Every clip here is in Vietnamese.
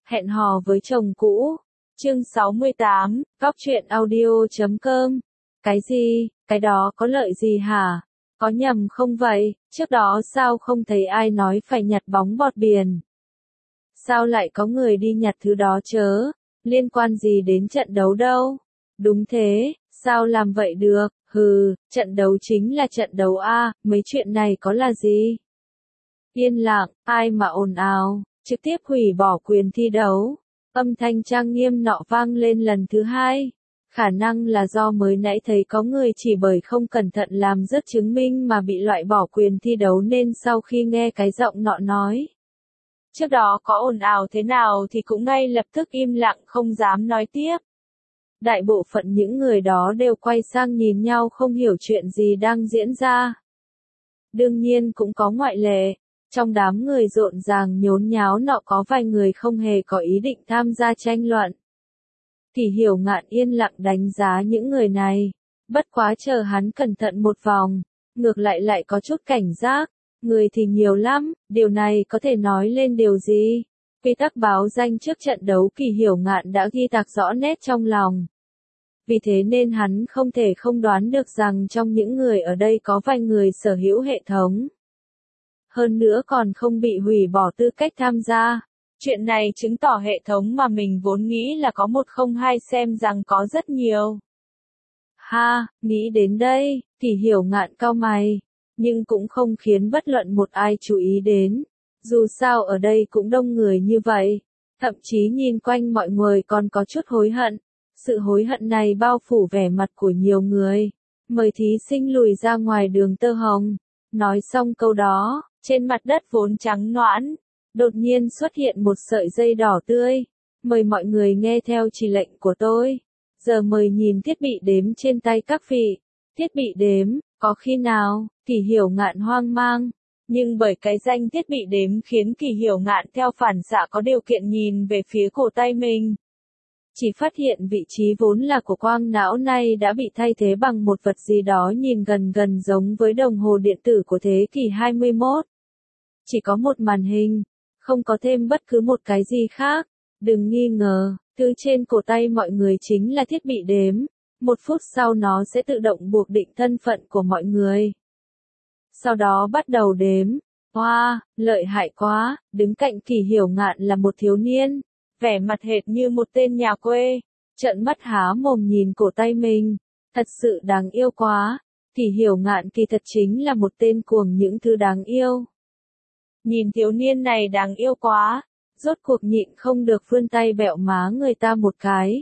Hẹn hò với chồng cũ. Chương 68, Góc truyện audio.com. Cái gì, cái đó có lợi gì hả? Có nhầm không vậy? Trước đó sao không thấy ai nói phải nhặt bóng bọt biển? Sao lại có người đi nhặt thứ đó chớ? Liên quan gì đến trận đấu đâu? Đúng thế, sao làm vậy được? Trận đấu chính là trận đấu a, mấy chuyện này có là gì? Yên lặng, ai mà ồn ào, trực tiếp hủy bỏ quyền thi đấu. Âm thanh trang nghiêm nọ vang lên lần thứ hai. Khả năng là do mới nãy thấy có người chỉ bởi không cẩn thận làm rớt chứng minh mà bị loại bỏ quyền thi đấu nên sau khi nghe cái giọng nọ nói. Trước đó có ồn ào thế nào thì cũng ngay lập tức im lặng không dám nói tiếp. Đại bộ phận những người đó đều quay sang nhìn nhau không hiểu chuyện gì đang diễn ra. Đương nhiên cũng có ngoại lệ. Trong đám người rộn ràng nhốn nháo nọ có vài người không hề có ý định tham gia tranh luận. Kỷ Hiểu Ngạn yên lặng đánh giá những người này. Bất quá chờ hắn cẩn thận một vòng, ngược lại có chút cảnh giác. Người thì nhiều lắm, điều này có thể nói lên điều gì? Quy tắc báo danh trước trận đấu Kỷ Hiểu Ngạn đã ghi tạc rõ nét trong lòng. Vì thế nên hắn không thể không đoán được rằng trong những người ở đây có vài người sở hữu hệ thống. Hơn nữa còn không bị hủy bỏ tư cách tham gia. Chuyện này chứng tỏ hệ thống mà mình vốn nghĩ là có một không hai xem rằng có rất nhiều. Ha, nghĩ đến đây, Kỷ Hiểu Ngạn cau mày, nhưng cũng không khiến bất luận một ai chú ý đến. Dù sao ở đây cũng đông người như vậy, thậm chí nhìn quanh mọi người còn có chút hối hận. Sự hối hận này bao phủ vẻ mặt của nhiều người. Mời thí sinh lùi ra ngoài đường tơ hồng. Nói xong câu đó, trên mặt đất vốn trắng nõn, đột nhiên xuất hiện một sợi dây đỏ tươi. Mời mọi người nghe theo chỉ lệnh của tôi. Giờ mời nhìn thiết bị đếm trên tay các vị. Thiết bị đếm, có khi nào? Kỷ Hiểu Ngạn hoang mang. Nhưng bởi cái danh thiết bị đếm khiến Kỷ Hiểu Ngạn theo phản xạ có điều kiện nhìn về phía cổ tay mình. Chỉ phát hiện vị trí vốn là của quang não nay đã bị thay thế bằng một vật gì đó nhìn gần giống với đồng hồ điện tử của thế kỷ 21. Chỉ có một màn hình, không có thêm bất cứ một cái gì khác. Đừng nghi ngờ, thứ trên cổ tay mọi người chính là thiết bị đếm. 1 phút sau nó sẽ tự động buộc định thân phận của mọi người. Sau đó bắt đầu đếm. Wow, lợi hại quá, đứng cạnh Kỷ Hiểu Ngạn là một thiếu niên. Vẻ mặt hệt như một tên nhà quê, trợn mắt há mồm nhìn cổ tay mình, thật sự đáng yêu quá. Kỷ Hiểu Ngạn kỳ thật chính là một tên cuồng những thứ đáng yêu. Nhìn thiếu niên này đáng yêu quá, rốt cuộc nhịn không được vươn tay bẹo má người ta một cái.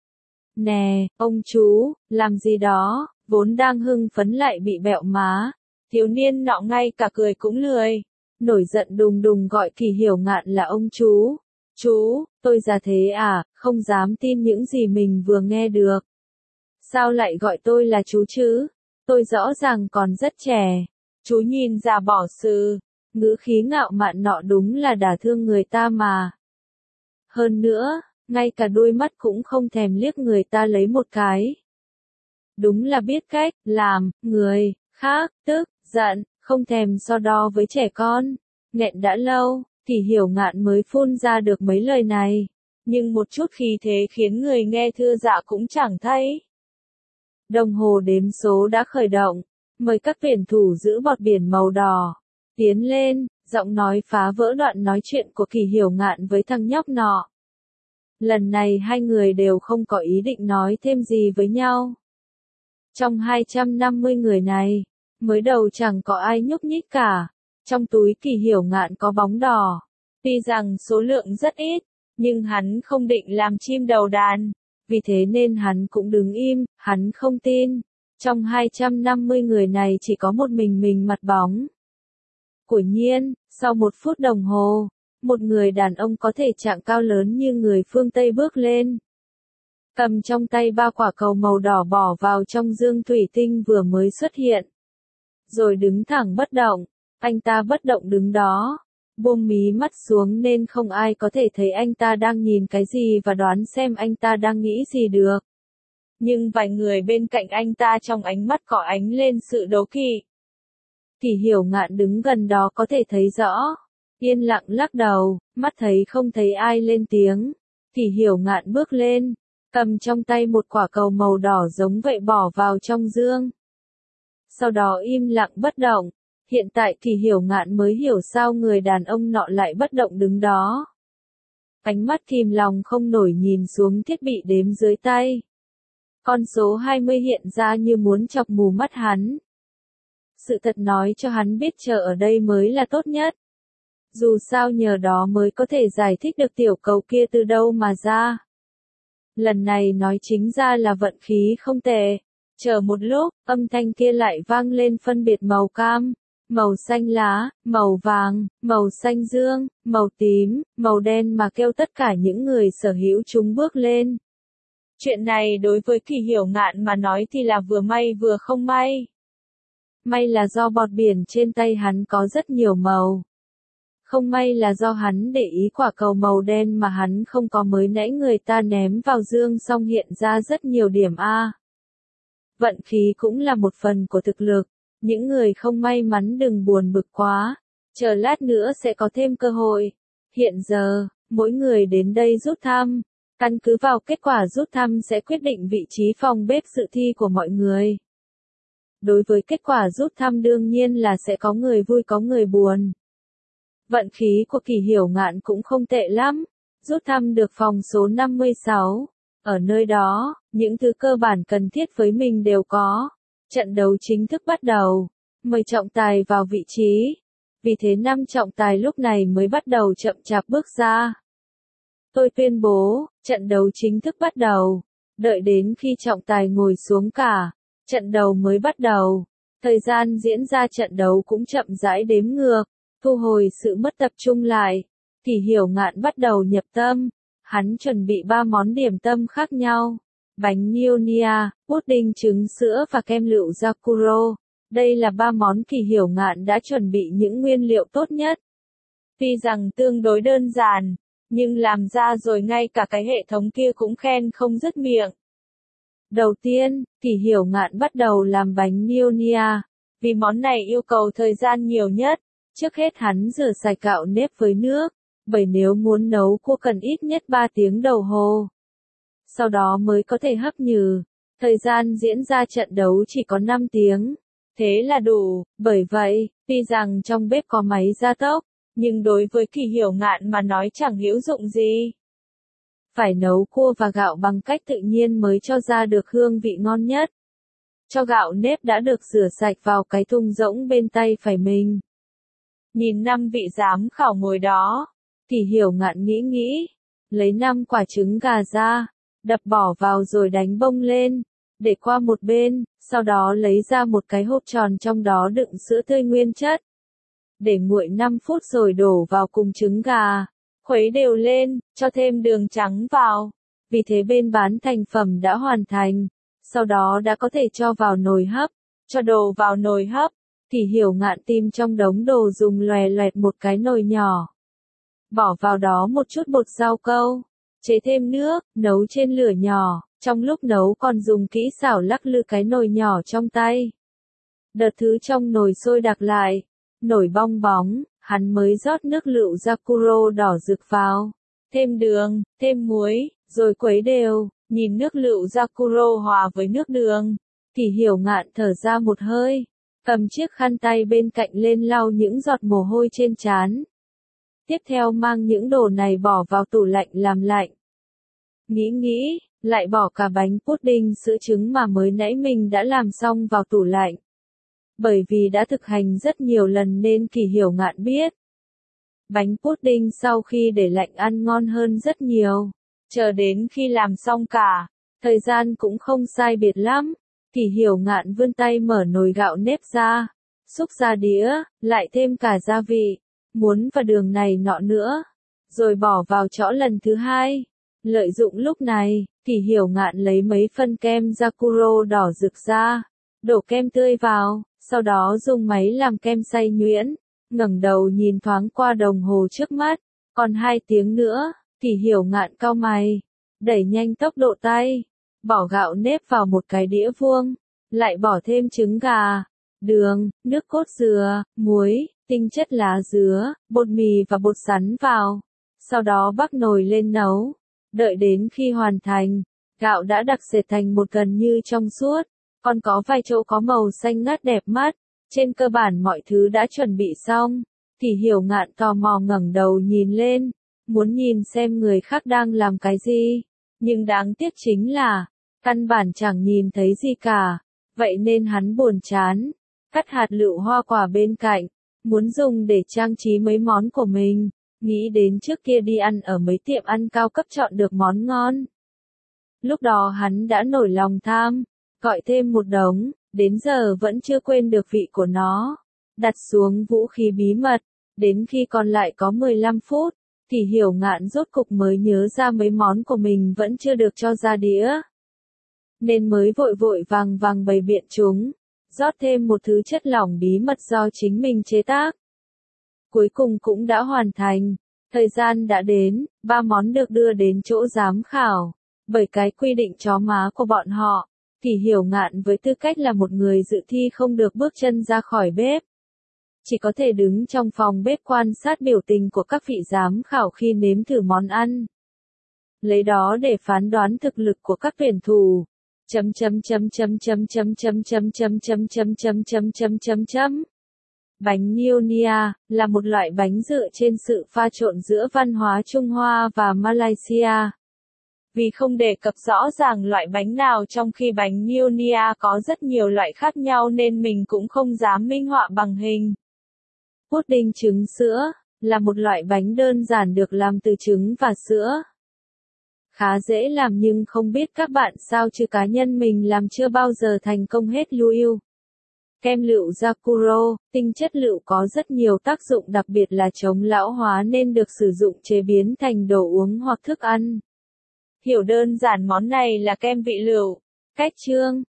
Nè, ông chú, làm gì đó, vốn đang hưng phấn lại bị bẹo má. Thiếu niên nọ ngay cả cười cũng lười, nổi giận đùng đùng gọi Kỷ Hiểu Ngạn là ông chú. Chú, tôi già thế à, không dám tin những gì mình vừa nghe được. Sao lại gọi tôi là chú chứ? Tôi rõ ràng còn rất trẻ. Chú nhìn già bỏ xừ, ngữ khí ngạo mạn nọ đúng là đả thương người ta mà. Hơn nữa, ngay cả đôi mắt cũng không thèm liếc người ta lấy một cái. Đúng là biết cách làm người khác tức giận, không thèm so đo với trẻ con. Nghẹn đã lâu, Kỷ Hiểu Ngạn mới phun ra được mấy lời này, nhưng một chút khí thế khiến người nghe thưa dạ cũng chẳng thấy. Đồng hồ đếm số đã khởi động, mời các tuyển thủ giữ bọt biển màu đỏ tiến lên. Giọng nói phá vỡ đoạn nói chuyện của Kỷ Hiểu Ngạn với thằng nhóc nọ. Lần này hai người đều không có ý định nói thêm gì với nhau. Trong 250 người này, mới đầu chẳng có ai nhúc nhích cả. Trong túi Kỷ Hiểu Ngạn có bóng đỏ. Tuy rằng số lượng rất ít, nhưng hắn không định làm chim đầu đàn. Vì thế nên hắn cũng đứng im, hắn không tin. Trong 250 người này chỉ có một mình mặt bóng. Quả nhiên, sau 1 phút đồng hồ, một người đàn ông có thể trạng cao lớn như người phương Tây bước lên. Cầm trong tay 3 quả cầu màu đỏ bỏ vào trong dương thủy tinh vừa mới xuất hiện. Rồi đứng thẳng bất động. Anh ta bất động đứng đó, buông mí mắt xuống nên không ai có thể thấy anh ta đang nhìn cái gì và đoán xem anh ta đang nghĩ gì được. Nhưng vài người bên cạnh anh ta trong ánh mắt có ánh lên sự đố kỵ. Kỷ Hiểu Ngạn đứng gần đó có thể thấy rõ. Yên lặng lắc đầu, mắt thấy không thấy ai lên tiếng. Thì Hiểu Ngạn bước lên, cầm trong tay một quả cầu màu đỏ giống vậy bỏ vào trong dương. Sau đó im lặng bất động. Hiện tại thì Hiểu Ngạn mới hiểu sao người đàn ông nọ lại bất động đứng đó. Ánh mắt kìm lòng không nổi nhìn xuống thiết bị đếm dưới tay. Con số 20 hiện ra như muốn chọc mù mắt hắn. Sự thật nói cho hắn biết chờ ở đây mới là tốt nhất. Dù sao nhờ đó mới có thể giải thích được tiểu cầu kia từ đâu mà ra. Lần này nói chính ra là vận khí không tệ. Chờ một lúc, âm thanh kia lại vang lên phân biệt màu cam, màu xanh lá, màu vàng, màu xanh dương, màu tím, màu đen mà kêu tất cả những người sở hữu chúng bước lên. Chuyện này đối với Kỳ Hiểu Ngạn mà nói thì là vừa may vừa không may. May là do bọt biển trên tay hắn có rất nhiều màu. Không may là do hắn để ý quả cầu màu đen mà hắn không có mới nãy người ta ném vào dương xong hiện ra rất nhiều điểm A. Vận khí cũng là một phần của thực lực. Những người không may mắn đừng buồn bực quá. Chờ lát nữa sẽ có thêm cơ hội. Hiện giờ, mỗi người đến đây rút thăm. Căn cứ vào kết quả rút thăm sẽ quyết định vị trí phòng bếp dự thi của mọi người. Đối với kết quả rút thăm đương nhiên là sẽ có người vui có người buồn. Vận khí của Kỳ Hiểu Ngạn cũng không tệ lắm. Rút thăm được phòng số 56. Ở nơi đó, những thứ cơ bản cần thiết với mình đều có. Trận đấu chính thức bắt đầu. Mời trọng tài vào vị trí. Vì thế 5 trọng tài lúc này mới bắt đầu chậm chạp bước ra. Tôi tuyên bố, trận đấu chính thức bắt đầu. Đợi đến khi trọng tài ngồi xuống cả, trận đấu mới bắt đầu. Thời gian diễn ra trận đấu cũng chậm rãi đếm ngược. Thu hồi sự mất tập trung lại. Thì Hiểu Ngạn bắt đầu nhập tâm. Hắn chuẩn bị 3 món điểm tâm khác nhau. Bánh Nionia, pudding trứng sữa và kem lựu Sakuro. Đây là 3 món Kỳ Hiểu Ngạn đã chuẩn bị những nguyên liệu tốt nhất. Tuy rằng tương đối đơn giản, nhưng làm ra rồi ngay cả cái hệ thống kia cũng khen không dứt miệng. Đầu tiên, Kỳ Hiểu Ngạn bắt đầu làm bánh Nionia. Vì món này yêu cầu thời gian nhiều nhất. Trước hết hắn rửa sạch gạo nếp với nước. Bởi nếu muốn nấu cua cần ít nhất 3 tiếng đồng hồ. Sau đó mới có thể hấp nhừ. Thời gian diễn ra trận đấu chỉ có 5 tiếng. Thế là đủ, bởi vậy, tuy rằng trong bếp có máy gia tốc, nhưng đối với Kỳ Hiểu Ngạn mà nói chẳng hữu dụng gì. Phải nấu cua và gạo bằng cách tự nhiên mới cho ra được hương vị ngon nhất. Cho gạo nếp đã được rửa sạch vào cái thùng rỗng bên tay phải mình. Nhìn 5 vị giám khảo ngồi đó, Kỳ Hiểu Ngạn nghĩ, lấy 5 quả trứng gà ra, đập bỏ vào rồi đánh bông lên, để qua một bên, sau đó lấy ra một cái hộp tròn trong đó đựng sữa tươi nguyên chất. Để nguội 5 phút rồi đổ vào cùng trứng gà, khuấy đều lên, cho thêm đường trắng vào. Vì thế bên bán thành phẩm đã hoàn thành, sau đó đã có thể cho vào nồi hấp, cho đồ vào nồi hấp. Thì Hiểu Ngạn tìm trong đống đồ dùng loè loẹt một cái nồi nhỏ. Bỏ vào đó một chút bột rau câu, chế thêm nước, nấu trên lửa nhỏ, trong lúc nấu còn dùng kỹ xảo lắc lư cái nồi nhỏ trong tay. Đợt thứ trong nồi sôi đặc lại, nổi bong bóng, hắn mới rót nước lựu Sakuro đỏ rực vào, thêm đường, thêm muối, rồi khuấy đều, nhìn nước lựu Sakuro hòa với nước đường, thì Hiểu Ngạn thở ra một hơi, cầm chiếc khăn tay bên cạnh lên lau những giọt mồ hôi trên trán. Tiếp theo mang những đồ này bỏ vào tủ lạnh làm lạnh. Nghĩ, lại bỏ cả bánh pudding sữa trứng mà mới nãy mình đã làm xong vào tủ lạnh. Bởi vì đã thực hành rất nhiều lần nên Kỳ Hiểu Ngạn biết. Bánh pudding sau khi để lạnh ăn ngon hơn rất nhiều. Chờ đến khi làm xong cả, thời gian cũng không sai biệt lắm. Kỳ Hiểu Ngạn vươn tay mở nồi gạo nếp ra, xúc ra đĩa, lại thêm cả gia vị, muối và đường này nọ nữa, rồi bỏ vào chõ lần thứ hai. Lợi dụng lúc này, Kỳ Hiểu Ngạn lấy mấy phân kem Sakuro đỏ rực ra, đổ kem tươi vào, sau đó dùng máy làm kem xay nhuyễn, ngẩng đầu nhìn thoáng qua đồng hồ trước mắt, còn 2 tiếng nữa. Kỳ Hiểu Ngạn cau mày, đẩy nhanh tốc độ tay, bỏ gạo nếp vào một cái đĩa vuông, lại bỏ thêm trứng gà, đường, nước cốt dừa, muối, tinh chất lá dứa, bột mì và bột sắn vào. Sau đó bắc nồi lên nấu. Đợi đến khi hoàn thành, gạo đã đặc sệt thành một gần như trong suốt, còn có vài chỗ có màu xanh ngắt đẹp mắt. Trên cơ bản mọi thứ đã chuẩn bị xong, thì Hiểu Ngạn tò mò ngẩng đầu nhìn lên, muốn nhìn xem người khác đang làm cái gì. Nhưng đáng tiếc chính là, căn bản chẳng nhìn thấy gì cả, vậy nên hắn buồn chán, cắt hạt lựu hoa quả bên cạnh, muốn dùng để trang trí mấy món của mình, nghĩ đến trước kia đi ăn ở mấy tiệm ăn cao cấp chọn được món ngon. Lúc đó hắn đã nổi lòng tham, gọi thêm một đống, đến giờ vẫn chưa quên được vị của nó. Đặt xuống vũ khí bí mật, đến khi còn lại có 15 phút, thì Hiểu Ngạn rốt cục mới nhớ ra mấy món của mình vẫn chưa được cho ra đĩa. Nên mới vội vội vàng bày biện chúng, rót thêm một thứ chất lỏng bí mật do chính mình chế tác. Cuối cùng cũng đã hoàn thành, thời gian đã đến, 3 món được đưa đến chỗ giám khảo. Bởi cái quy định chó má của bọn họ, thì Hiểu Ngạn với tư cách là một người dự thi không được bước chân ra khỏi bếp. Chỉ có thể đứng trong phòng bếp quan sát biểu tình của các vị giám khảo khi nếm thử món ăn. Lấy đó để phán đoán thực lực của các tuyển thủ. Bánh Nyonya là một loại bánh dựa trên sự pha trộn giữa văn hóa Trung Hoa và Malaysia. Vì không đề cập rõ ràng loại bánh nào trong khi bánh Nyonya có rất nhiều loại khác nhau nên mình cũng không dám minh họa bằng hình. Pudding trứng sữa là một loại bánh đơn giản được làm từ trứng và sữa. Khá dễ làm nhưng không biết các bạn sao chứ cá nhân mình làm chưa bao giờ thành công hết lưu. Kem lựu Sakuro, tinh chất lựu có rất nhiều tác dụng đặc biệt là chống lão hóa nên được sử dụng chế biến thành đồ uống hoặc thức ăn. Hiểu đơn giản món này là kem vị lựu. Cách chương,